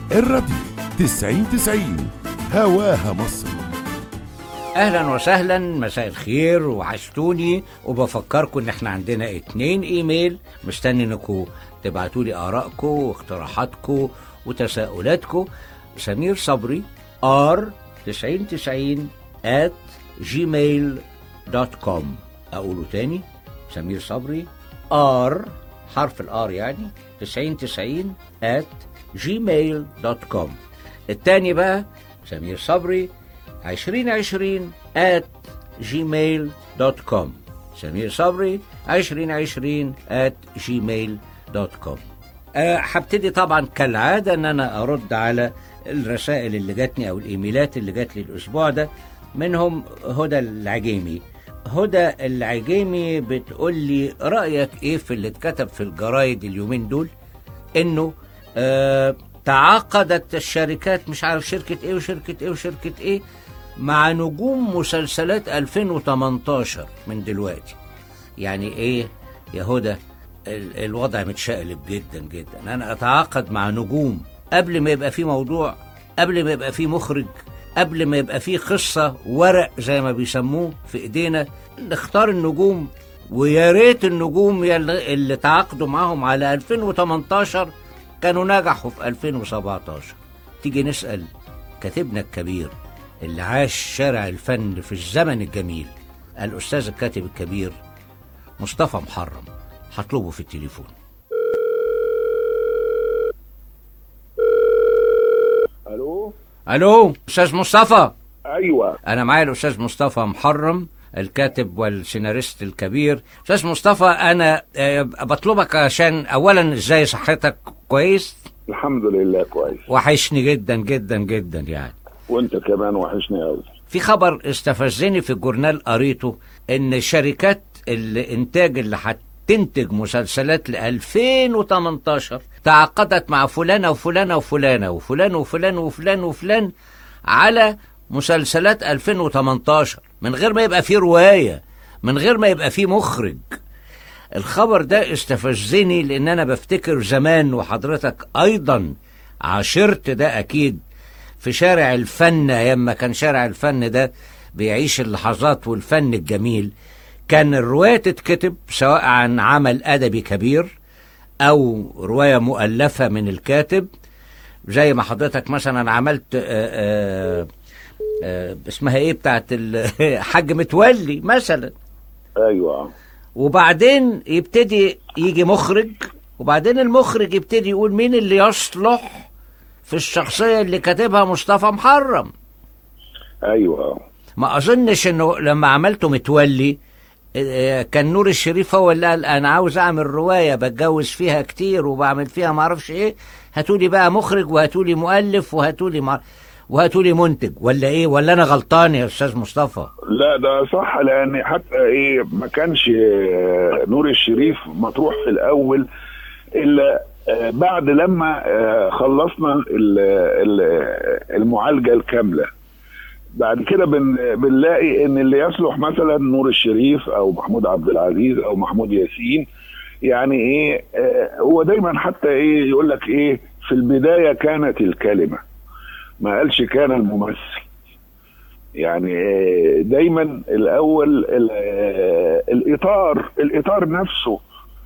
الراديو 90 هواها مصر. اهلا وسهلا، مساء الخير، وحشتوني. وبفكركم ان احنا عندنا 2 ايميل مستني انكم تبعتوا لي ارائكم واقتراحاتكم وتساؤلاتكم. سمير صبري r9090@gmail.com. اقوله تاني، سمير صبري حرف الار يعني 9090@gmail.com. التاني بقى سمير صبري 2020@gmail.com. سمير صبري 2020@gmail.com. هبتدي طبعا كالعادة ان انا ارد على الرسائل اللي جاتني او الايميلات اللي جات لي الاسبوع ده. منهم هدى العجيمي. هدى العجيمي بتقول لي رأيك ايه في اللي اتكتب في الجرايد اليومين دول، انه تعاقدت الشركات، مش عارف شركة ايه وشركة ايه وشركة ايه، مع نجوم مسلسلات 2018 من دلوقتي. يعني ايه يا هدى؟ الوضع متشقلب جدا جدا. انا اتعاقد مع نجوم قبل ما يبقى في موضوع، قبل ما يبقى في مخرج، قبل ما يبقى في قصة ورق زي ما بيسموه في ايدينا، نختار النجوم. ويا ريت النجوم اللي تعاقدوا معاهم على 2018 كانوا نجحوا في 2017. تيجي نسأل كاتبنا الكبير اللي عاش شارع الفن في الزمن الجميل، الأستاذ الكاتب الكبير مصطفى محرم. هطلبه في التليفون. ألو أستاذ مصطفى؟ ايوه، أنا معايا الأستاذ مصطفى محرم، الكاتب والسيناريست الكبير. أستاذ مصطفى، أنا بطلبك عشان أولا إزاي صحتك؟ كويس الحمد لله كويس. وحشني جدا جدا جدا يعني. وانت كمان وحشني قوي. في خبر استفزني في الجورنال قريته، ان شركات الانتاج اللي هتنتج مسلسلات ل 2018 تعاقدت مع فلانة وفلانة وفلانة وفلان وفلان وفلان وفلان على مسلسلات 2018 من غير ما يبقى فيه رواية، من غير ما يبقى فيه مخرج. الخبر ده استفزني لان انا بفتكر زمان، وحضرتك ايضا عاشرت ده اكيد في شارع الفن، ايام ما كان شارع الفن ده بيعيش اللحظات والفن الجميل. كان الرواية تتكتب سواء عن عمل ادبي كبير او رواية مؤلفة من الكاتب، زي ما حضرتك مثلا عملت اسمها ايه بتاعت حاج متولي مثلا. ايوه. وبعدين يبتدي يجي مخرج، وبعدين المخرج يبتدي يقول مين اللي يصلح في الشخصية اللي كاتبها مصطفى محرم. ايوه. ما اظنش انه لما عملته متولي كان نور الشريف هو اللي قال انا عاوز اعمل رواية بتجوز فيها كتير وبعمل فيها معرفش ايه، هاتولي بقى مخرج وهاتولي مؤلف وهاتولي منتج، ولا ايه؟ ولا انا غلطان يا استاذ مصطفى؟ لا ده صح، لان حتى ايه ما كانش نور الشريف مطروح في الاول الا بعد لما خلصنا المعالجة الكاملة. بعد كده بنلاقي ان اللي يصلح مثلا نور الشريف او محمود عبد العزيز او محمود ياسين. يعني ايه هو دايما حتى ايه يقول لك ايه في البداية كانت الكلمة، ما قالش كان الممثل. يعني دايما الاول الاطار نفسه،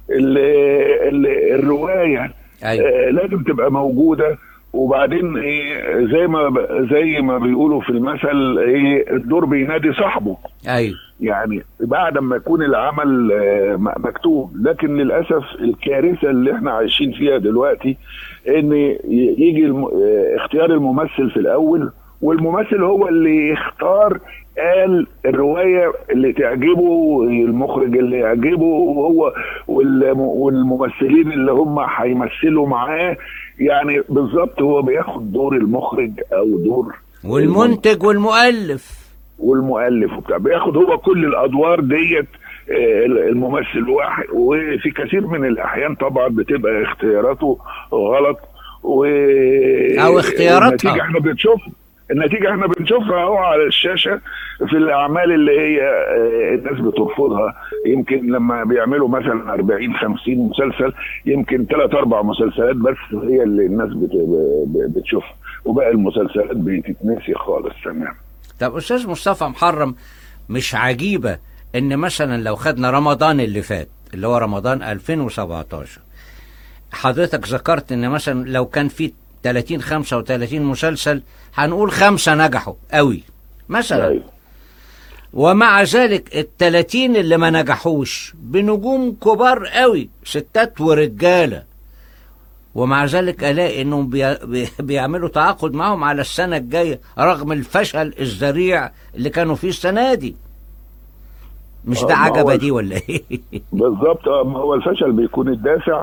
الرواية لازم تبقى موجودة. وبعدين ايه زي ما بيقولوا في المثل ايه الدور بينادي صاحبه. ايوه، يعني بعد ما يكون العمل مكتوب. لكن للاسف الكارثه اللي احنا عايشين فيها دلوقتي ان يجي اختيار الممثل في الاول، والممثل هو اللي يختار قال الروايه اللي تعجبه، المخرج اللي يعجبه وهو والممثلين اللي هم هيمثلوا معاه. يعني بالظبط هو بياخد دور المخرج او دور والمنتج والمؤلف وبتاع، بياخد هو كل الادوار ديت الممثل واحد. وفي كثير من الاحيان طبعا بتبقى اختياراته غلط او اختياراتها النتيجه احنا بنشوفها. النتيجة احنا بنشوفها اهو على الشاشة في الأعمال اللي هي الناس بترفضها. يمكن لما بيعملوا مثلا 40-50 مسلسل، يمكن 3-4 مسلسلات بس هي اللي الناس بتشوفها، وباقي المسلسلات بتتنسي خالص تمام. طب أستاذ مصطفى محرم، مش عجيبة إن مثلا لو خدنا رمضان اللي فات اللي هو رمضان 2017، حضرتك ذكرت إن مثلا لو كان في 30-35 مسلسل هنقول 5 نجحوا قوي مثلا، ومع ذلك ال30 اللي ما نجحوش بنجوم كبار قوي، ستات ورجالة، ومع ذلك ألاقي إنهم بيعملوا تعاقد معهم على السنة الجاية رغم الفشل الذريع اللي كانوا فيه السنة دي. مش ده عجبة دي ولا إيه؟ بالظبط. ما هو الفشل بيكون الدافع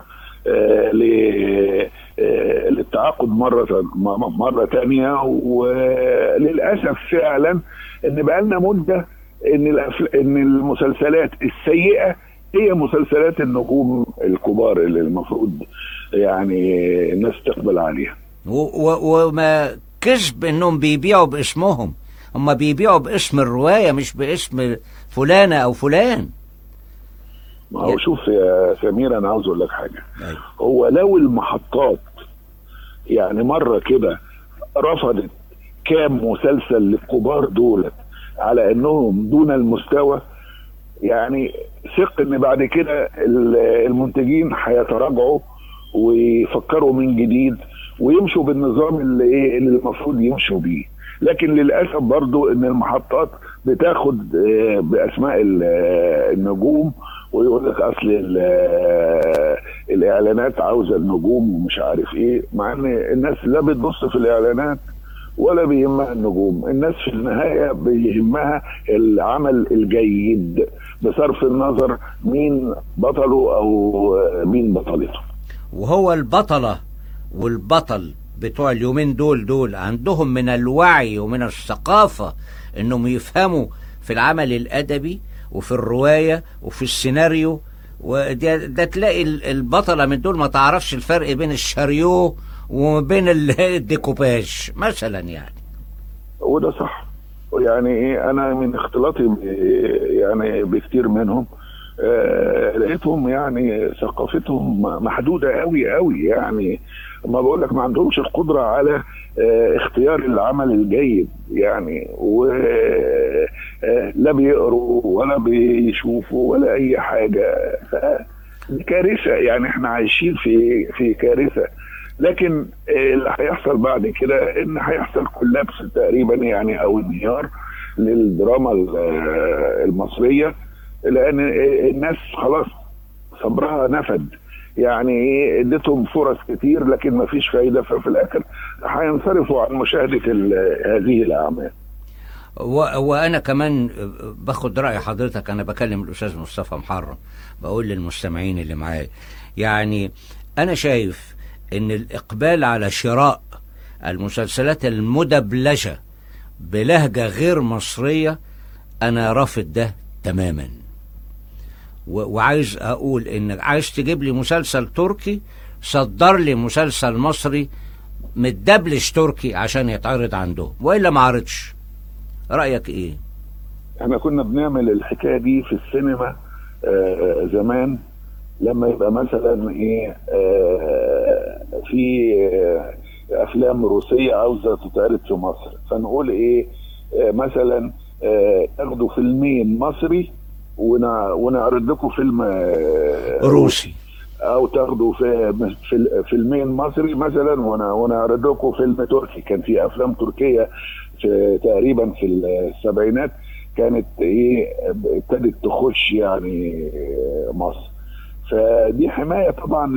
للتعاقد مرة تانية. وللأسف فعلا إن بقالنا مدة إن المسلسلات السيئة هي مسلسلات النجوم الكبار اللي المفروض يعني الناس تقبل عليها. وما كذب إنهم بيبيعوا باسمهم، هم بيبيعوا باسم الرواية مش باسم فلانة أو فلان. ما هو شوف يا سمير، أنا عاوز أقول لك حاجة. هو لو المحطات يعني مرة كده رفضت كام مسلسل للكبار دول على انهم دون المستوى، يعني ثق ان بعد كده المنتجين هيتراجعوا ويفكروا من جديد ويمشوا بالنظام اللي المفروض يمشوا بيه. لكن للاسف برضو ان المحطات بتاخد باسماء النجوم ويقول لك اصل الاعلانات عاوزه النجوم ومش عارف ايه، مع ان الناس لا بتبص في الاعلانات ولا بيهمها النجوم. الناس في النهايه بيهمها العمل الجيد بصرف النظر مين بطله او مين بطلته. وهو البطله والبطل بتوع اليومين دول عندهم من الوعي ومن الثقافه انهم يفهموا في العمل الادبي وفي الروايه وفي السيناريو. وده تلاقي البطله من دول ما تعرفش الفرق بين الشاريو وبين الديكوباج مثلا يعني. وده صح. يعني انا من اختلاطي يعني بكتير منهم لقيتهم يعني ثقافتهم محدوده قوي قوي. يعني ما بقول لك ما عندهمش القدره على اختيار العمل الجيد يعني، ولا بيقروا ولا بيشوفوا ولا اي حاجه. دي كارثه. يعني احنا عايشين في كارثه. لكن اللي هيحصل بعد كده ان هيحصل كولابس تقريبا يعني او انهيار للدراما المصريه، لان الناس خلاص صبرها نفد. يعني اديتهم فرص كتير لكن ما فيش فايده، ففي الاخر هينصرفوا عن مشاهده هذه الاعمال. وانا كمان باخد راي حضرتك. انا بكلم الاستاذ مصطفى محرم، بقول للمستمعين اللي معايا يعني انا شايف ان الاقبال على شراء المسلسلات المدبلجه بلهجه غير مصريه انا رافض ده تماما. وعايز اقول ان عايز تجيب لي مسلسل تركي، صدر لي مسلسل مصري متدبلج تركي عشان يتعرض عندهم، والا ما عرضش. رايك ايه؟ احنا كنا بنعمل الحكايه دي في السينما زمان، لما يبقى مثلا ايه في افلام روسيه عاوزه تتعرض في مصر، فنقول ايه مثلا تاخدوا فيلمين مصري ونعرض لكم فيلم روسي، او تاخدوا فيلمين مصري مثلا ونعرض لكم فيلم تركي. كان في افلام تركيه في تقريبا في السبعينات كانت ايه ابتدت تخش يعني مصر. فدي حمايه طبعا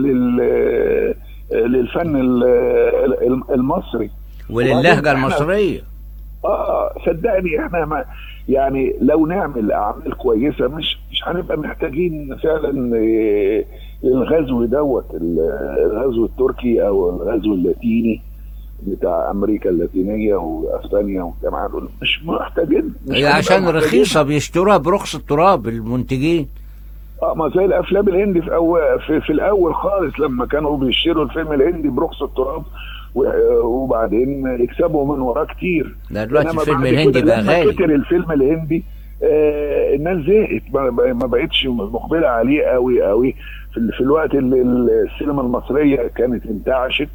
للفن المصري وللهجه المصريه. صدقني احنا ما يعني لو نعمل اعمال كويسه مش هنبقى محتاجين فعلا الغزو الغزو التركي او الغزو اللاتيني بتاع امريكا اللاتينيه واسبانيا والجماعه دول. مش محتاجين، هي عشان رخيصه بيشتروها برخص التراب المنتجين. ما زي الافلام الهندي في الاول خالص لما كانوا بيشتروا الفيلم الهندي برخص التراب وبعدين يكسبوا من وراه كتير. ده دلوقتي إنما الفيلم بعد الهندي كده بقى لما غالي. كتر الفيلم الهندي الناس زهقت، ما بقتش مقبله عليه قوي قوي في الوقت اللي السينما المصريه كانت انتعشت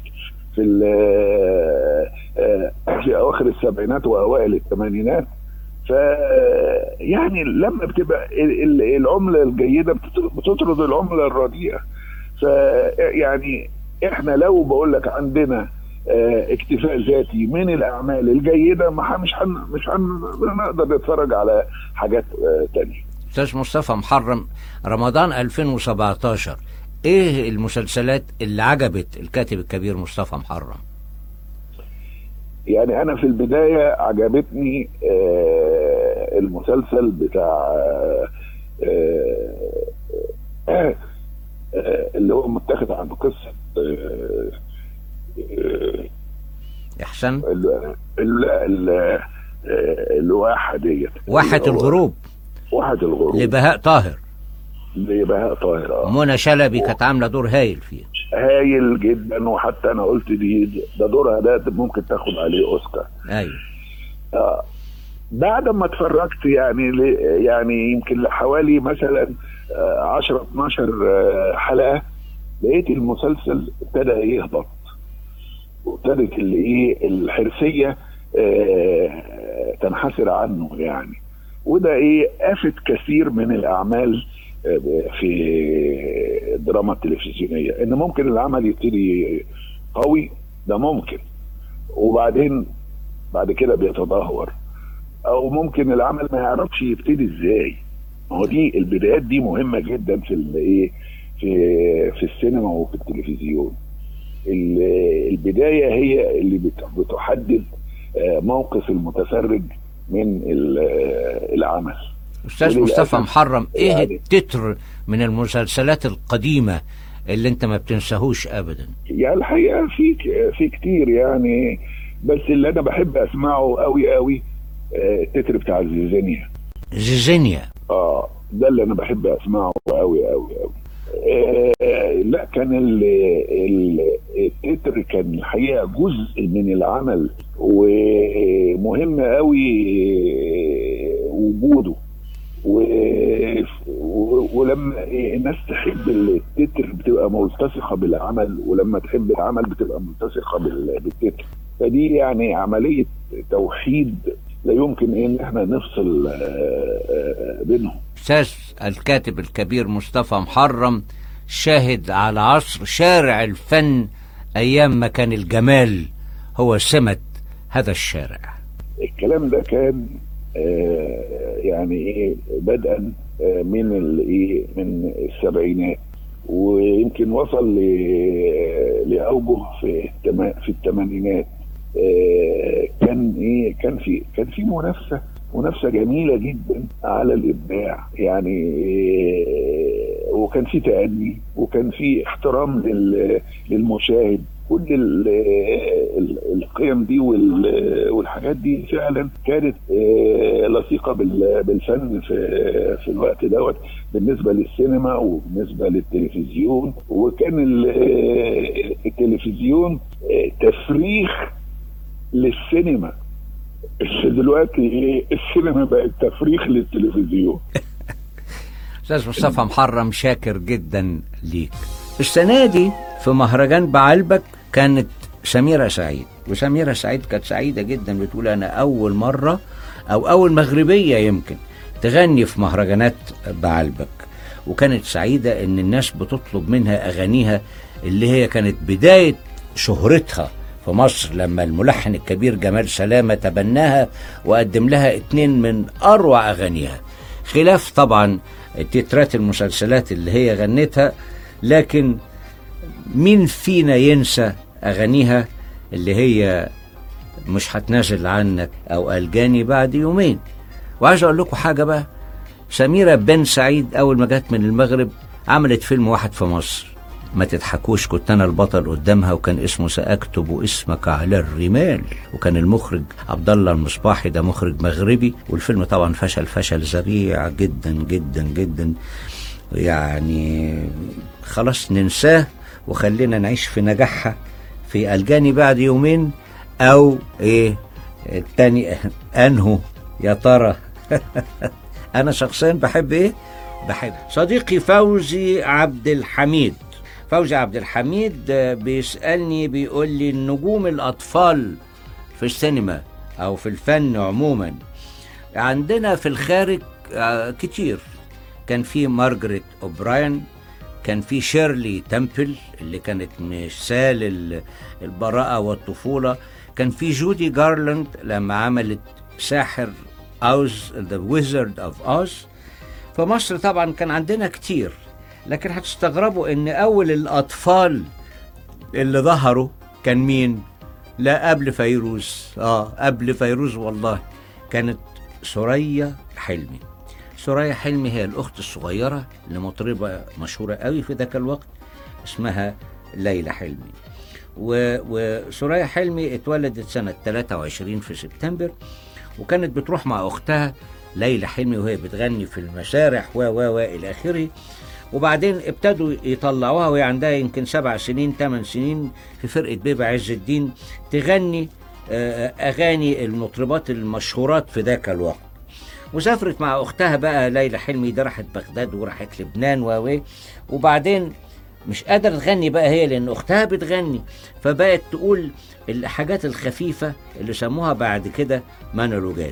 في اواخر السبعينات واوائل الثمانينات. ف يعني لما بتبقى العمله الجيده بتطرد العمله الرديئه. ف يعني احنا لو بقول لك عندنا اكتفاء ذاتي من الاعمال الجيده، مش هنقدر نتفرج على حاجات تانية. استاذ مصطفى محرم، رمضان 2017 ايه المسلسلات اللي عجبت الكاتب الكبير مصطفى محرم؟ يعني انا في البدايه عجبتني المسلسل بتاع اللي هو متاخد عن قصه احسن الواحة ديت، واحة الغروب لبهاء طاهر. منى شلبي كانت عامله دور هايل فيه، هايل جدا. وحتى انا قلت ده دورها ده ممكن تاخد عليه اوسكار. ايوه. بعد ما اتفرجت يعني يمكن لحوالي مثلا 10 12 حلقه، لقيت المسلسل ابتدى يهبط، وابتدت الحرفيه تنحسر عنه يعني. وده آفة كثير من الأعمال في الدراما التلفزيونية، إن ممكن العمل يبتدي قوي، ده ممكن، وبعدين بعد كده بيتدهور، أو ممكن العمل ما يعرفش يبتدي إزاي. هو دي البدايات دي مهمة جدا في السينما وفي التلفزيون. البداية هي اللي بتحدد موقف المتفرج من العمل. أستاذ مصطفى محرم، ايه التتر من المسلسلات القديمة اللي انت ما بتنساهوش ابدا؟ يعني الحقيقة في كتير يعني، بس اللي انا بحب اسمعه قوي التتر بتاع زيزينيا. ده اللي انا بحب اسمعه قوي. لا، كان التتر كان الحقيقة جزء من العمل، ومهم قوي وجوده. ولما الناس تحب التتر بتبقى ملتصقة بالعمل، ولما تحب العمل بتبقى ملتصقة بالتتر. فدي يعني عملية توحيد لا يمكن ان احنا نفصل بينهم. أستاذ الكاتب الكبير مصطفى محرم شاهد على عصر شارع الفن أيام ما كان الجمال هو سمة هذا الشارع. الكلام ده كان يعني بدءا من السبعينات، ويمكن وصل لأوجه في الثمانينات. كان في منافسة جميلة جدا على الإبداع يعني، وكان في تأني، وكان في احترام للمشاهد. كل القيم دي والحاجات دي فعلا كانت لصيقة بالفن في الوقت دوت، بالنسبة للسينما وبالنسبة للتلفزيون. وكان التلفزيون تفريخ للسينما. دلوقتي السينما بقت تفريخ للتلفزيون. أستاذ مصطفى محرم، شاكر جدا ليك. السنة دي في مهرجان بعلبك كانت سميرة سعيد، وسميرة سعيد كانت سعيدة جدا، بتقول أنا أول مرة أو أول مغربية يمكن تغني في مهرجانات بعلبك، وكانت سعيدة إن الناس بتطلب منها أغانيها اللي هي كانت بداية شهرتها في مصر، لما الملحن الكبير جمال سلامة تبناها وقدم لها 2 من أروع أغانيها، خلاف طبعا تترات المسلسلات اللي هي غنتها. لكن مين فينا ينسى أغانيها اللي هي مش هتنازل عنك أو ألجاني بعد يومين. وعايز أقول لكم حاجة بقى، سميرة بن سعيد أول ما جت من المغرب عملت فيلم واحد في مصر، ما تضحكوش، كنت أنا البطل قدامها، وكان اسمه سأكتب اسمك على الرمال، وكان المخرج عبد الله المصباحي، ده مخرج مغربي. والفيلم طبعا فشل ذريع جدا جدا جدا، يعني خلاص ننساه وخلينا نعيش في نجاحها في في الجاني بعد يومين، او ايه التاني انهو يا ترى؟ انا شخصيا بحب ايه؟ بحب صديقي فوزي عبد الحميد. فوزي عبد الحميد بيسألني بيقول لي النجوم الأطفال في السينما أو في الفن عموما عندنا في الخارج كتير. كان في مارجريت أوبراين، كان في شيرلي تمبل اللي كانت مثال البراءة والطفولة، كان في جودي جارلاند لما عملت ساحر أوز The Wizard of Oz. في مصر طبعا كان عندنا كتير، لكن هتستغربوا ان اول الاطفال اللي ظهروا كان مين؟ لا قبل فيروز، قبل فيروز والله، كانت ثريا حلمي. ثريا حلمي هي الاخت الصغيرة لمطربة مشهورة قوي في ذاك الوقت اسمها ليلى حلمي. وثريا حلمي اتولدت سنة 23 في سبتمبر، وكانت بتروح مع اختها ليلى حلمي وهي بتغني في المسارح و الى اخره. وبعدين ابتدوا يطلعوها وهي عندها يمكن 7 سنين 8 سنين في فرقة بيبة عز الدين تغني اغاني المطربات المشهورات في ذاك الوقت. وسافرت مع اختها بقى ليلى حلمي، ده راحت بغداد وراحت لبنان وبعدين مش قادرة تغني بقى هي لان اختها بتغني، فبقت تقول الحاجات الخفيفة اللي سموها بعد كده مونولوجات،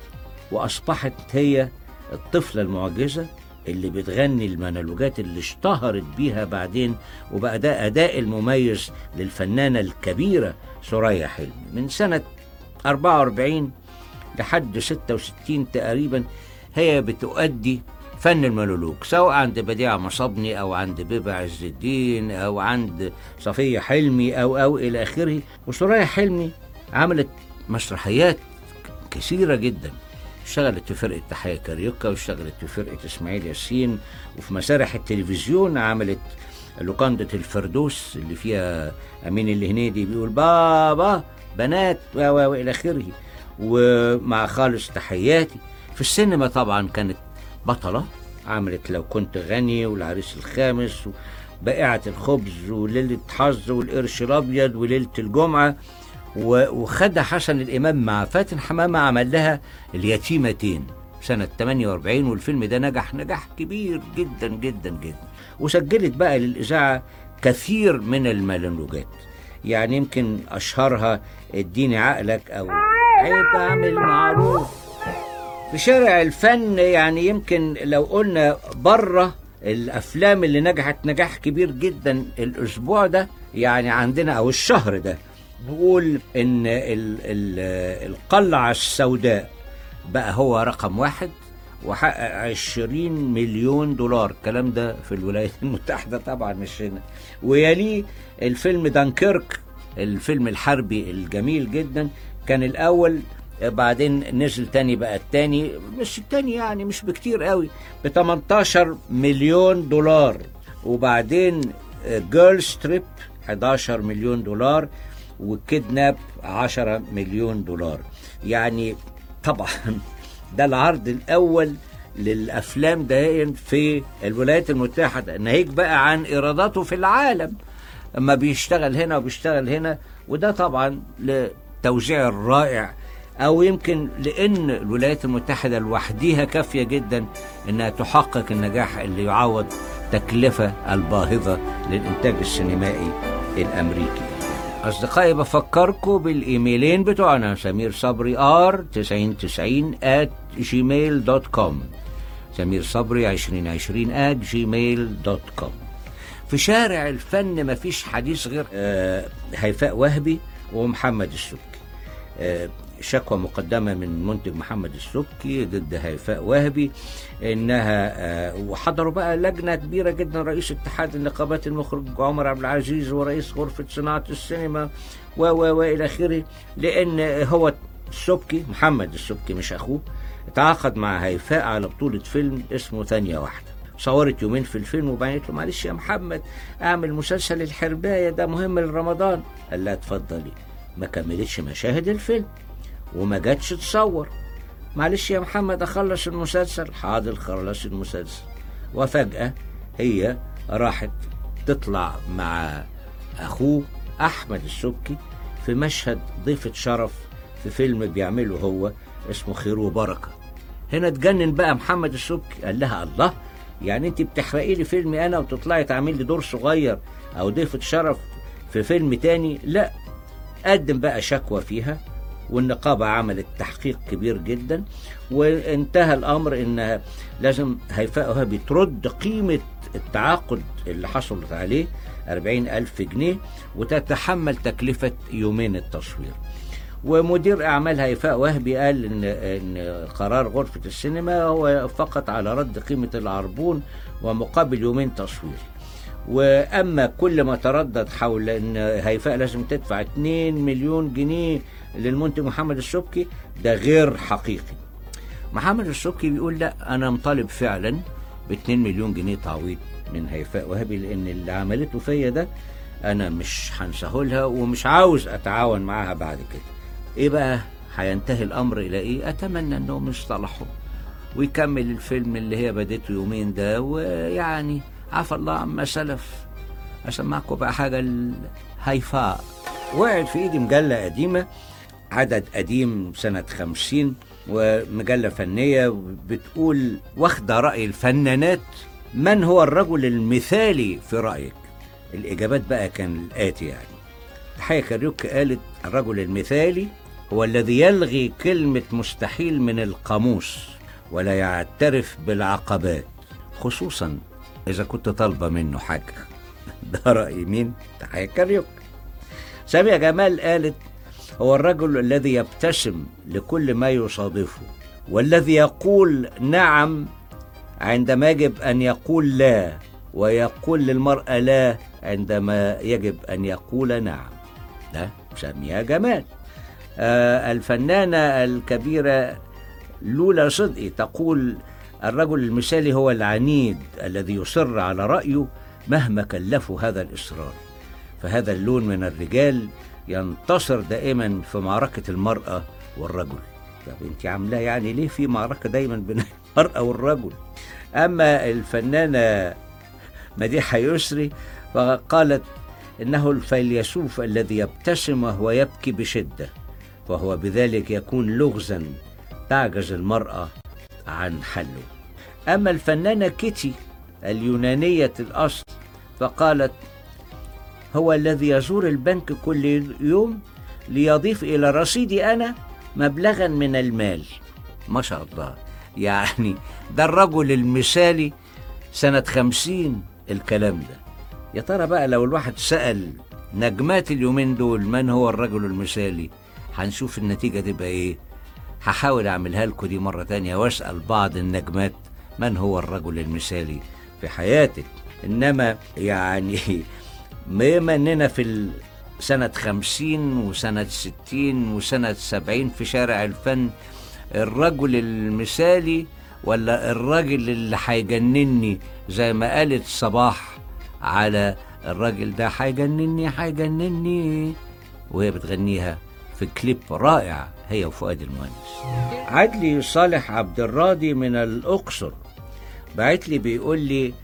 واصبحت هي الطفلة المعجزة اللي بتغني المونولوجات اللي اشتهرت بيها بعدين، وبقى ده أداء المميز للفنانة الكبيرة ثريا حلمي. من سنة 44 لحد 66 تقريبا هي بتؤدي فن المونولوج، سواء عند بديعة مصابني أو عند بيبة عز الدين أو عند صفية حلمي أو إلى آخره. وثريا حلمي عملت مسرحيات كثيرة جدا، اشتغلت في فرقة تحية كاريوكا، واشتغلت في فرقة اسماعيل ياسين، وفي مسارح التلفزيون عملت لوكاندة الفردوس اللي فيها أمين الهنيدي بيقول بابا بنات وإلى آخره، ومع خالص تحياتي. في السينما طبعا كانت بطلة، عملت لو كنت غني والعريس الخامس وبائعة الخبز وليلة حظ والقرش الأبيض وليلة الجمعة، وخدها حسن الإمام مع فاتن حمامة عمل لها اليتيمتين سنة 48، والفيلم ده نجح كبير جدا جدا جدا. وسجلت بقى للإذاعة كثير من المونولوجات، يعني يمكن أشهرها اديني عقلك أو عيب أعمل معروف. في شارع الفن يعني يمكن لو قلنا بره الأفلام اللي نجحت نجاح كبير جدا الأسبوع ده، يعني عندنا أو الشهر ده نقول إن القلعة السوداء بقى هو رقم 1 وحقق 20 مليون دولار. الكلام ده في الولايات المتحدة طبعا مش هنا. ويليه الفيلم دانكيرك، الفيلم الحربي الجميل جدا، كان الأول، بعدين نزل تاني بقى التاني، مش التاني يعني مش بكتير قوي، ب 18 مليون دولار. وبعدين جيرل ستريب 11 مليون دولار، وكيدناب 10 مليون دولار. يعني طبعا ده العرض الأول للأفلام دائما في الولايات المتحدة، ناهيك بقى عن إيراداته في العالم أما بيشتغل هنا وبيشتغل هنا. وده طبعا لتوزيع الرائع، أو يمكن لأن الولايات المتحدة لوحديها كافية جدا أنها تحقق النجاح اللي يعوض تكلفة الباهظة للإنتاج السينمائي الأمريكي. أصدقائي بفكركم بالإيميلين بتوعنا، سمير صبري r9090@gmail.com، سمير صبري 2020@gmail.com. في شارع الفن مفيش حديث غير هيفاء وهبي ومحمد السبكي. شكوى مقدمة من منتج محمد السبكي ضد هيفاء وهبي انها وحضروا بقى لجنة كبيرة جدا، رئيس اتحاد النقابات المخرج عمر عبد العزيز ورئيس غرفة صناعة السينما والى اخره، لان هو السبكي محمد السبكي مش اخوه تعاقد مع هيفاء على بطولة فيلم اسمه ثانية واحدة. صورت يومين في الفيلم وبعدين قالت له معلش يا محمد اعمل مسلسل الحرباية ده مهم لرمضان. قال لها اتفضلي. ما كملتش مشاهد الفيلم وما جاتش تصور. معلش يا محمد اخلص المسلسل. حاضر خلص المسلسل. وفجأة هي راحت تطلع مع اخوه أحمد السبكي في مشهد ضيفة شرف في فيلم بيعمله هو اسمه خير وبركة. هنا اتجنن بقى محمد السبكي، قال لها الله، يعني انت بتحرقي لي فيلمي انا وتطلعي تعمل لي دور صغير او ضيفة شرف في فيلم تاني؟ لا. قدم بقى شكوى فيها، والنقابة عملت تحقيق كبير جدا، وانتهى الأمر إن لازم هيفاء وهبي ترد قيمة التعاقد اللي حصلت عليه 40,000 جنيه وتتحمل تكلفة يومين التصوير. ومدير أعمال هيفاء وهبي قال إن قرار غرفة السينما هو فقط على رد قيمة العربون ومقابل يومين تصوير. وأما كل ما تردد حول أن هيفاء لازم تدفع 2 مليون جنيه للمنتج محمد السبكي، ده غير حقيقي. محمد السبكي بيقول لا، أنا مطالب فعلا ب2 مليون جنيه تعويض من هيفاء وهبي، لأن اللي عملته فيا ده أنا مش هنسهولها ومش عاوز أتعاون معاها بعد كده. إيه بقى هينتهي الأمر إلى إيه؟ أتمنى أنهم يصطلحوا ويكمل الفيلم اللي هي بديته يومين ده، ويعني عفى الله عما سلف. أسمعكم بقى حاجة هيفاء. وقعت في إيدي مجلة قديمة، عدد قديم سنة 50، ومجلة فنية بتقول واخدة رأي الفنانات، من هو الرجل المثالي في رأيك؟ الإجابات بقى كان الآتي يعني. تحية كاريوكي قالت الرجل المثالي هو الذي يلغي كلمة مستحيل من القاموس ولا يعترف بالعقبات، خصوصا إذا كنت طالبة منه حاجة. ده رأي مين؟ تحية كاريوكي. سامية جمال قالت هو الرجل الذي يبتسم لكل ما يصادفه، والذي يقول نعم عندما يجب أن يقول لا، ويقول للمرأة لا عندما يجب أن يقول نعم. ده سامية جمال. الفنانة الكبيرة لولا صدقي تقول الرجل المثالي هو العنيد الذي يصر على رأيه مهما كلفه هذا الإصرار، فهذا اللون من الرجال ينتصر دائما في معركة المرأة والرجل. طب انت عاملاه يعني ليه في معركة دايما بين المرأة والرجل؟ أما الفنانة مديحة يسري فقالت إنه الفيلسوف الذي يبتسم وهو يبكي بشدة، فهو بذلك يكون لغزا تعجز المرأة عن حله. أما الفنانة كيتي اليونانية الأصل فقالت هو الذي يزور البنك كل يوم ليضيف إلى رصيدي أنا مبلغا من المال. ما شاء الله، يعني ده الرجل المثالي سنة 50 الكلام ده. يا ترى بقى لو الواحد سأل نجمات اليومين دول من هو الرجل المثالي، هنشوف النتيجة تبقى ايه. هحاول اعملها لكم دي مرة تانية واسأل بعض النجمات من هو الرجل المثالي في حياتك. انما يعني بما اننا في سنة 50 وسنة 60 وسنة 70 في شارع الفن، الرجل المثالي ولا الراجل اللي هيجنني زي ما قالت صباح على الراجل ده هيجنني وهي بتغنيها في كليب رائع هي وفؤاد المهندس. عدلي صالح عبد الراضي من الأقصر بعت لي بيقول لي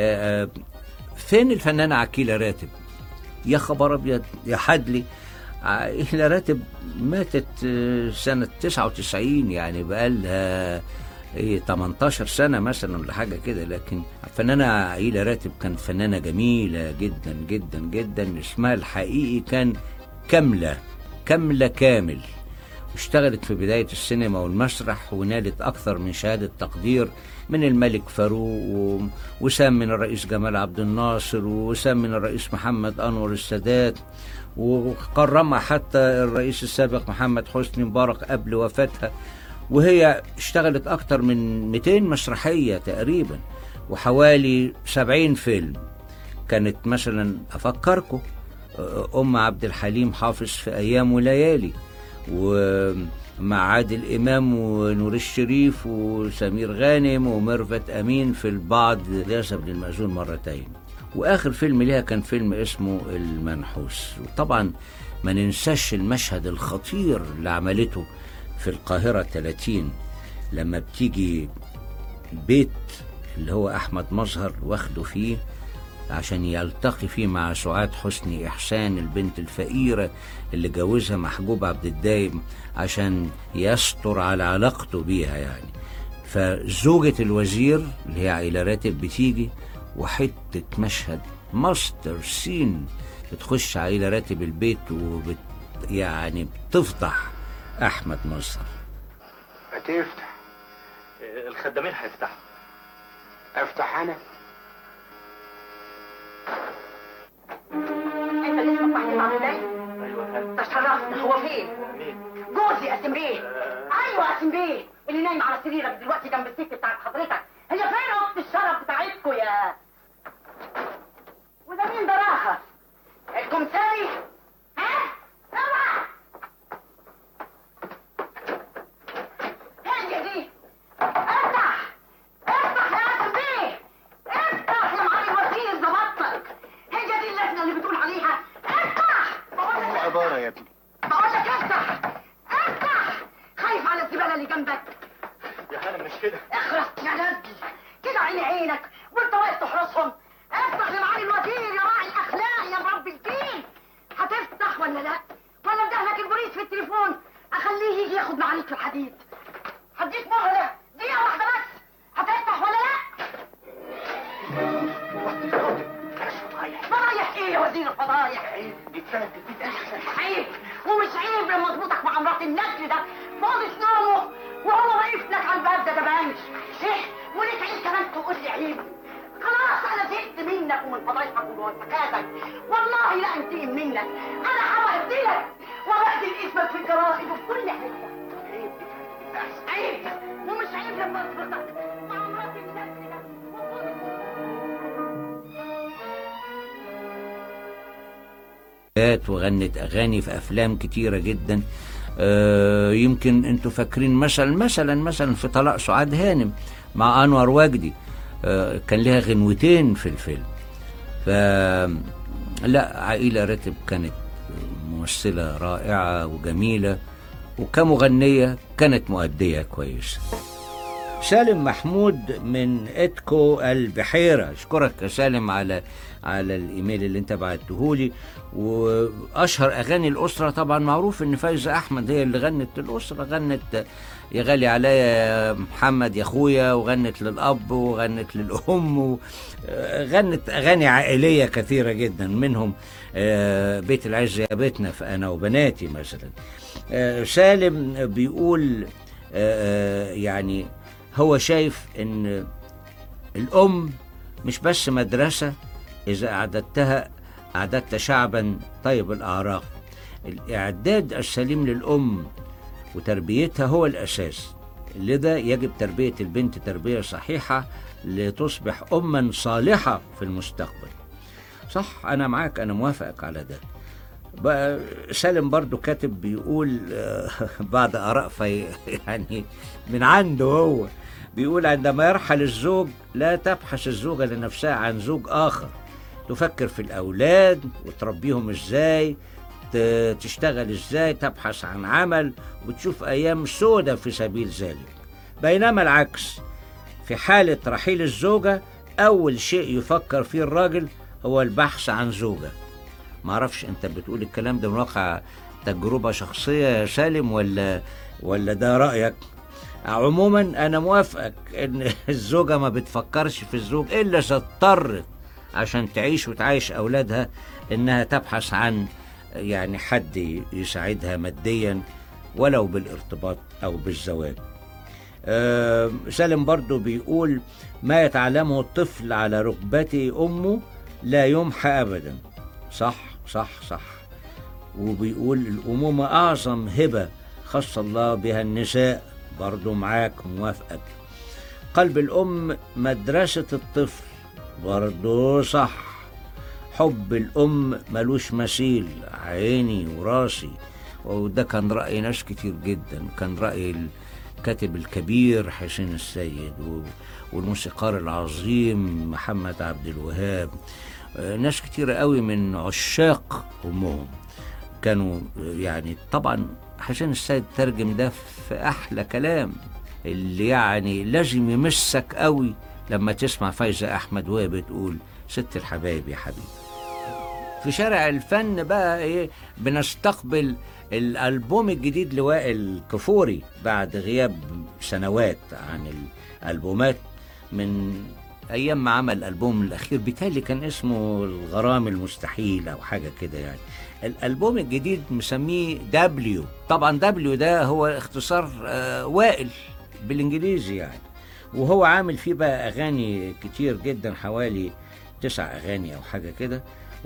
فين الفنانة عكيلة راتب؟ يا خبر أبيض يا حدلي، عكيلة راتب ماتت سنة 99، يعني بقالها 18 سنة مثلا ولا حاجة كده. لكن الفنانة عكيلة راتب كانت فنانة جميلة جدا جدا جدا، اسمها الحقيقي كان كاملة كامل. اشتغلت في بداية السينما والمسرح ونالت أكثر من شهادة تقدير من الملك فاروق وسام من الرئيس جمال عبد الناصر وسام من الرئيس محمد أنور السادات، وكرمها حتى الرئيس السابق محمد حسني مبارك قبل وفاتها. وهي اشتغلت أكثر من 200 مسرحية تقريبا وحوالي 70 فيلم. كانت مثلا أفكركم أم عبد الحليم حافظ في أيام وليالي، ومع عادل إمام ونور الشريف وسمير غانم وميرفت أمين في البعض ليس ابن المأذون مرتين. وآخر فيلم لها كان فيلم اسمه المنحوس. وطبعا ما ننساش المشهد الخطير اللي عملته في القاهرة 30 لما بتيجي بيت اللي هو أحمد مظهر واخده فيه عشان يلتقي فيه مع سعاد حسني إحسان البنت الفقيرة اللي جوزها محجوب عبد الدايم عشان يستر على علاقته بيها يعني. فزوجة الوزير اللي هي عائلة راتب بتيجي، وحتة مشهد ماستر سين، بتخش عائلة راتب البيت يعني بتفضح أحمد مظهر. هتفتح؟ الخدامين هيفتحوا. افتح انا؟ انت لسه صاحبي مع بداية؟ ايوه. تشرفنا. هو فين؟ مين؟ جوزي قاسم بيه. ايوه قاسم بيه اللي نايم على سريرك دلوقتي جنب الست بتاعت حضرتك. هي فين اخت الشرف بتاعتكوا يا؟ وده مين ده راخر؟ الكمساري؟ ها؟ اوعى! هي دي. افتح افتح يا قاسم بيه، افتح يا معالي الوزير ظبطك. هي دي اللجنه اللي بتقول عليها. افتح بقول لك. العبارة يا ابني. بقول لك افتح افتح. خايف على الزباله اللي جنبك. يا هانم مش كده. اخرس يا نجل كده عيني عينك وانت واقف تحرسهم. افتح لمعالي الوزير يا راعي الاخلاق يا مربي الدين. هتفتح ولا لا؟ ولا ادهلك البوليس في التليفون اخليه يجي ياخد معاليك في الحديد؟ هديك مهله دقيقه واحده بس. هتفتح ولا لا؟ فضايح ايه يا وزير الفضايح؟ عيب ومش عيب لما اظبطك مع مرات النجل ده فاضي نومه وهو واقف لك على الباب ده بانش. ايه وليك عيب كمان تقول لي عيب؟ خلاص انا زهقت منك ومن فضايحك وموسخاتك. والله لا انتقم منك. انا هبهدلك وابهدل اسمك في الجرائد وفي كل حته. عيب ومش عيب لما اظبطك مع مرات النجل ده وغنت أغاني في أفلام كتيرة جدا. يمكن انتوا فاكرين مثلا في طلاق سعاد هانم مع أنور وجدي، كان لها غنوتين في الفيلم. لا عائلة راتب كانت ممثلة رائعة وجميلة، وكمغنية كانت مؤدية كويسة. سالم محمود من إتكو البحيرة، أشكرك يا سالم على الإيميل اللي أنت بعتهولي. وأشهر أغاني الأسرة طبعا معروف إن فايزة أحمد هي اللي غنت الأسرة، غنت يا غالي عليا يا محمد يا أخويا، وغنت للأب وغنت للأم، وغنت أغاني عائلية كثيرة جدا، منهم بيت العز يا بيتنا في أنا وبناتي مثلا. سالم بيقول يعني هو شايف ان الام مش بس مدرسة اذا اعددت شعبا طيب الاعراق. الاعداد السليم للام وتربيتها هو الاساس، لذا يجب تربية البنت تربية صحيحة لتصبح اما صالحة في المستقبل. صح، انا معاك، انا موافقك على ده. سالم برضو كاتب بيقول بعض آراء يعني من عنده هو، بيقول عندما يرحل الزوج لا تبحث الزوجة لنفسها عن زوج آخر، تفكر في الأولاد وتربيهم إزاي، تشتغل إزاي، تبحث عن عمل وتشوف أيام سودة في سبيل ذلك. بينما العكس، في حالة رحيل الزوجة أول شيء يفكر فيه الراجل هو البحث عن زوجة. معرفش انت بتقول الكلام ده من واقع تجربة شخصية يا سالم ولا ده رأيك؟ عموما انا موافقك ان الزوجة ما بتفكرش في الزوج الا اضطرت عشان تعيش وتعيش اولادها انها تبحث عن يعني حد يساعدها ماديا ولو بالارتباط او بالزواج. سالم برضو بيقول ما يتعلمه الطفل على ركبته امه لا يمحى ابدا. صح صح صح. وبيقول الأمومة أعظم هبة خص الله بها النساء، برضو معاك موافقك. قلب الأم مدرسة الطفل، برضو صح. حب الأم ملوش مثيل، عيني وراسي. وده كان رأي ناس كتير جدا، كان رأي الكاتب الكبير حسين السيد والموسيقار العظيم محمد عبد الوهاب. ناس كتير قوي من عشاق أمهم كانوا يعني. طبعا حسين السيد ترجم ده في أحلى كلام، اللي يعني لازم يمسك قوي لما تسمع فايزة أحمد وهي بتقول ست الحبايب يا حبيبي. في شارع الفن بقى ايه بنستقبل الألبوم الجديد لوائل كفوري بعد غياب سنوات عن الألبومات، من أيام ما عمل الألبوم الأخير بالتالي كان اسمه الغرام المستحيل أو حاجة كده يعني. الألبوم الجديد مسميه دبليو، طبعا دبليو ده هو اختصار وائل بالإنجليزي يعني، وهو عامل فيه بقى أغاني كتير جدا، حوالي 9 أغاني أو حاجة كده،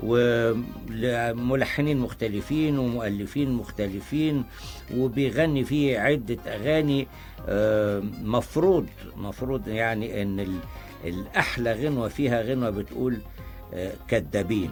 وملحنين مختلفين ومؤلفين مختلفين، وبيغني فيه عدة أغاني. مفروض يعني أن الأحلى غنوة فيها غنوة بتقول كدابين.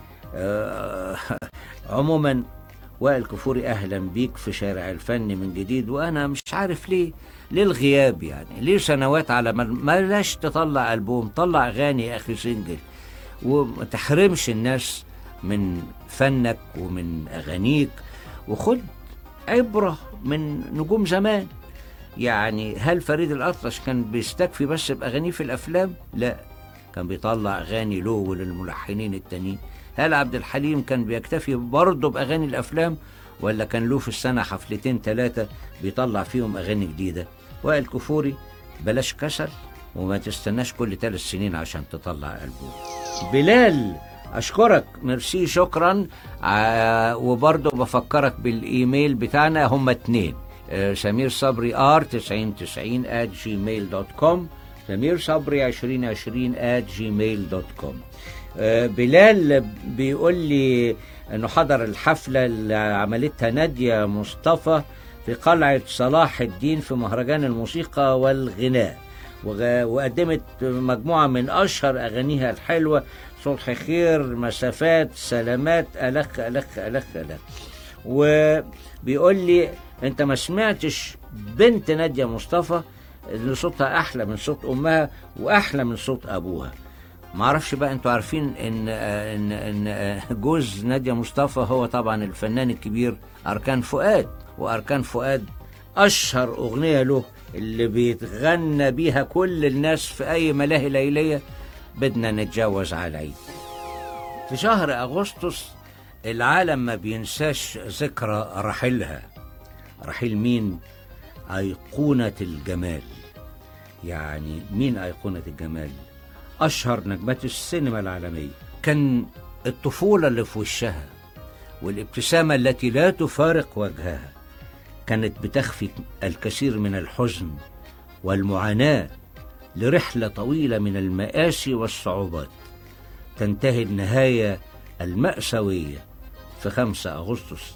عموما وائل كفوري أهلا بيك في شارع الفن من جديد، وأنا مش عارف ليه الغياب يعني، ليه سنوات على ما لاش تطلع ألبوم، طلع أغاني يا أخي سنجل، وما تحرمش الناس من فنك ومن أغانيك، وخد عبرة من نجوم زمان. يعني هل فريد الأطرش كان بيستكفي بس بأغانيه في الأفلام؟ لا، كان بيطلع أغاني له وللملحنين التانيين. هل عبد الحليم كان بيكتفي برضه بأغاني الأفلام، ولا كان له في السنة 2 3 بيطلع فيهم أغاني جديدة؟ وائل كفوري بلاش كسل، وما تستناش كل 3 سنين عشان تطلع ألبوم. بلال أشكرك، ميرسي، شكرا. وبرضه بفكرك بالإيميل بتاعنا، هم 2، سمير صبري r9090@gmail.com، سمير صبري 2020@gmail.com. بلال بيقول لي انه حضر الحفلة اللي عملتها نادية مصطفى في قلعة صلاح الدين في مهرجان الموسيقى والغناء، وقدمت مجموعة من أشهر أغانيها الحلوة، صلح خير، مسافات، سلامات، ألخ ألخ ألخ ألخ. وبيقول لي أنت ما سمعتش بنت نادية مصطفى اللي صوتها أحلى من صوت أمها وأحلى من صوت أبوها. ما اعرفش بقى، انتوا عارفين ان جوز نادية مصطفى هو طبعا الفنان الكبير أركان فؤاد، وأركان فؤاد أشهر أغنية له اللي بيتغنى بيها كل الناس في أي ملاهي ليلية، بدنا نتجوز على العيد. في شهر أغسطس العالم ما بينساش ذكرى رحيلها. رحيل مين؟ أيقونة الجمال. يعني مين أيقونة الجمال؟ أشهر نجمات السينما العالمية. كان الطفولة اللي في وشها والابتسامة التي لا تفارق وجهها كانت بتخفي الكثير من الحزن والمعاناة لرحلة طويلة من المآسي والصعوبات، تنتهي النهاية المأساوية في 5 أغسطس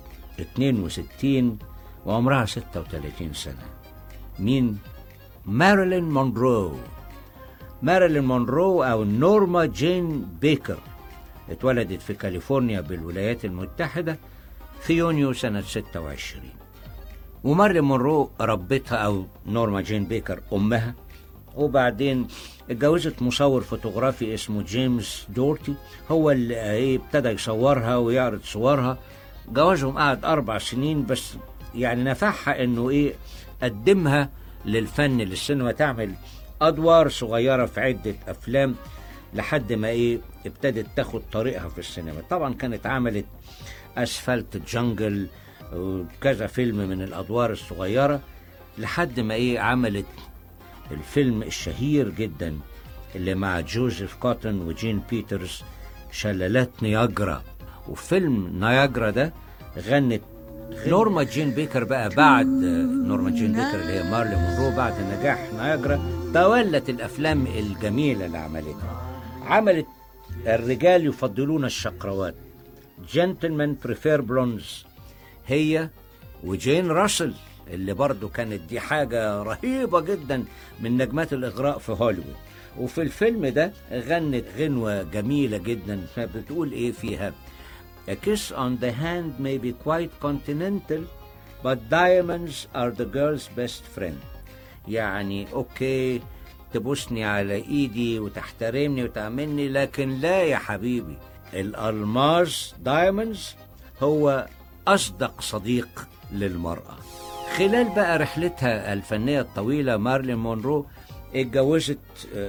62 وعمرها 36 سنة. مين؟ ماريلين مونرو. ماريلين مونرو أو نورما جين بيكر اتولدت في كاليفورنيا بالولايات المتحدة في يونيو سنة 26. وماريلين مونرو ربتها أو نورما جين بيكر أمها، وبعدين اتجوزت مصور فوتوغرافي اسمه جيمس دورتي، هو اللي ابتدى يصورها ويعرض صورها. جوازهم قعد 4 سنين بس، يعني نفعها انه قدمها للفن للسينما، تعمل أدوار صغيرة في عدة أفلام لحد ما ابتدت تاخد طريقها في السينما. طبعا كانت عملت أسفلت جنجل وكذا فيلم من الأدوار الصغيرة لحد ما عملت الفيلم الشهير جدا اللي مع جوزيف كوتن وجين بيترز، شلالات نياجرا. وفيلم نياجرا ده غنت نورما جين بيكر. بقى بعد نورما جين بيكر اللي هي مارلين مونرو، بعد نجاح نياجرا تولت الأفلام الجميلة اللي عملتها. عملت الرجال يفضلون الشقروات، جنتلمان بريفير بلونز، هي وجين راسل اللي برضو كانت دي حاجة رهيبة جدا من نجمات الإغراء في هوليوود. وفي الفيلم ده غنت غنوة جميلة جدا بتقول فيها: A kiss on the hand may be quite continental, but diamonds are the girl's best friend. يعني أوكي تبوسني على إيدي وتحترمني وتأمني، لكن لا يا حبيبي، الألماس دايموندز هو أصدق صديق للمرأة. خلال بقى رحلتها الفنية الطويلة مارلين مونرو اتجوزت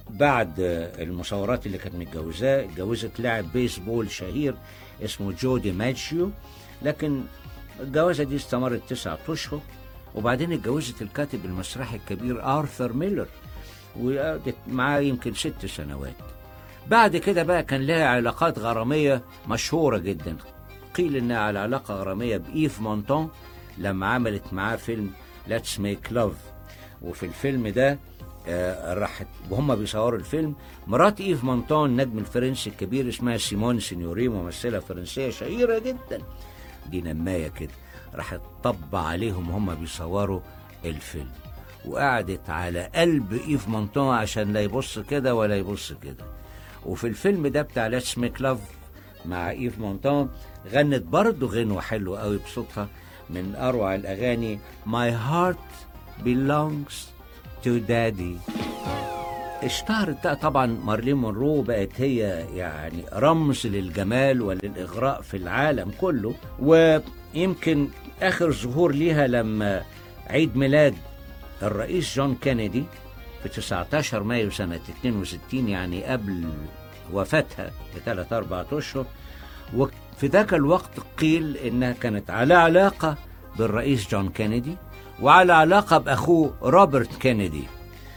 بعد المصورات اللي كانت متجوزاه اتجوزت لاعب بيسبول شهير اسمه جو دي ماجيو، لكن الجوازة دي استمرت 9 أشهر، وبعدين اتجوزت الكاتب المسرحي الكبير آرثر ميلر وقعدت معاه يمكن 6 سنوات. بعد كده بقى كان لها علاقات غرامية مشهورة جدا. قيل انها على علاقة غرامية بإيف مونتون لما عملت معاه فيلم Let's Make Love، وفي الفيلم ده راحت وهم بيصوروا الفيلم مرات إيف مونتون النجم الفرنسي الكبير اسمها سيمون سينيوري، ممثلة فرنسية شهيرة جدا، دي نماية كده، راحت طب عليهم وهم بيصوروا الفيلم، وقعدت على قلب إيف مونتون عشان لا يبص كده ولا يبص كده. وفي الفيلم ده بتاع Let's Make Love مع إيف مونتون غنت برضه غنوة حلوة قوي بصوتها من أروع الأغاني My Heart Belongs to Daddy. اشتهرت طبعا مارلين مونرو، بقت هي يعني رمز للجمال وللإغراء في العالم كله. ويمكن آخر ظهور ليها لما عيد ميلاد الرئيس جون كينيدي في 19 مايو سنة 62، يعني قبل وفاتها ب3-4 أشهر. وفي ذاك الوقت قيل إنها كانت على علاقة بالرئيس جون كينيدي وعلى علاقة بأخوه روبرت كينيدي.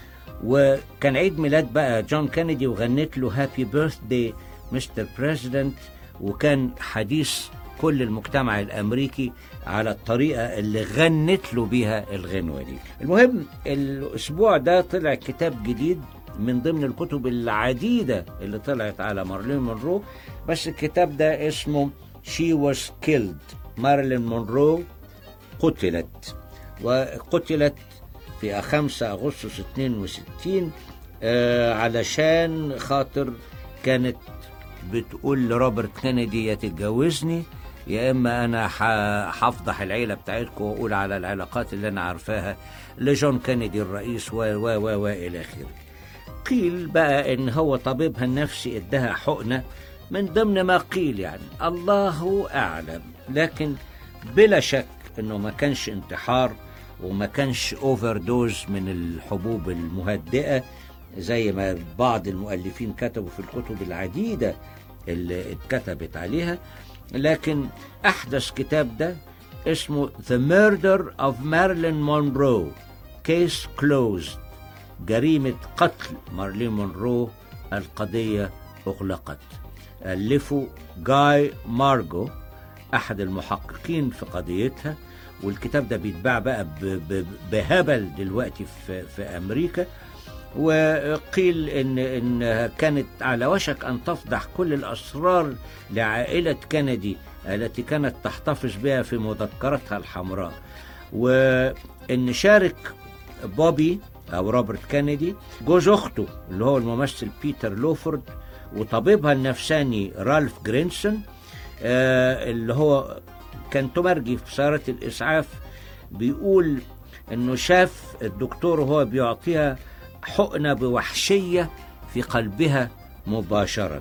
وكان عيد ميلاد بقى جون كينيدي وغنت له هابي بيرثدي مستر بريزيدنت، وكان حديث كل المجتمع الأمريكي على الطريقة اللي غنت له بيها الغنوة دي. المهم الأسبوع ده طلع كتاب جديد من ضمن الكتب العديدة اللي طلعت على مارلين مونرو، بس الكتاب ده اسمه She was killed، مارلين مونرو قتلت، وقتلت في 5 أغسطس 62 علشان خاطر كانت بتقول لروبرت كينيدي يا تتجوزني يا إما أنا هفضح العيلة بتاعتكم وأقول على العلاقات اللي أنا عارفاها لجون كينيدي الرئيس و إلى آخره. قيل بقى إن هو طبيبها النفسي ادها حقنة من ضمن ما قيل، يعني الله أعلم، لكن بلا شك إنه ما كانش انتحار وما كانش اوفر دوز من الحبوب المهدئة زي ما بعض المؤلفين كتبوا في الكتب العديدة اللي اتكتبت عليها. لكن أحدث كتاب ده اسمه The Murder of Marilyn Monroe Case Closed، جريمة قتل مارلين مونرو، القضية أغلقت. ألفه جاي مارجو أحد المحققين في قضيتها، والكتاب ده بيتباع بقى بهبل دلوقتي في أمريكا. وقيل إن كانت على وشك أن تفضح كل الأسرار لعائلة كينيدي التي كانت تحتفظ بها في مذكرتها الحمراء، وإن شارك بوبي أو روبرت كينيدي جوز أخته اللي هو الممثل بيتر لوفورد وطبيبها النفساني رالف جرينسون اللي هو كان تمرجي في سيارة الإسعاف، بيقول إنه شاف الدكتور وهو بيعطيها حقنة بوحشية في قلبها مباشرة.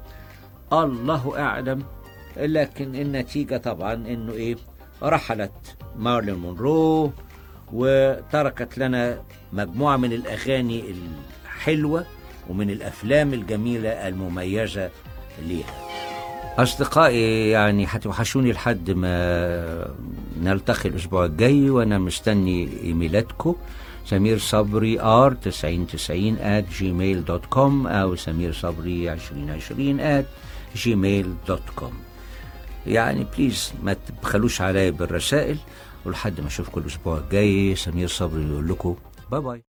الله أعلم، لكن النتيجة طبعا إنه رحلت مارلين مونرو وتركت لنا مجموعة من الأغاني الحلوة ومن الأفلام الجميلة المميزة ليها. أصدقائي يعني هتوحشوني لحد ما نلتقي الأسبوع الجاي، وأنا مستني إيميلاتكم سمير صبري r9090@gmail.com أو سمير صبري 2020@gmail.com. يعني بليز ما تبخلوش عليا بالرسائل، ولحد ما أشوفكم الأسبوع الجاي سمير صبري يقول لكم باي باي.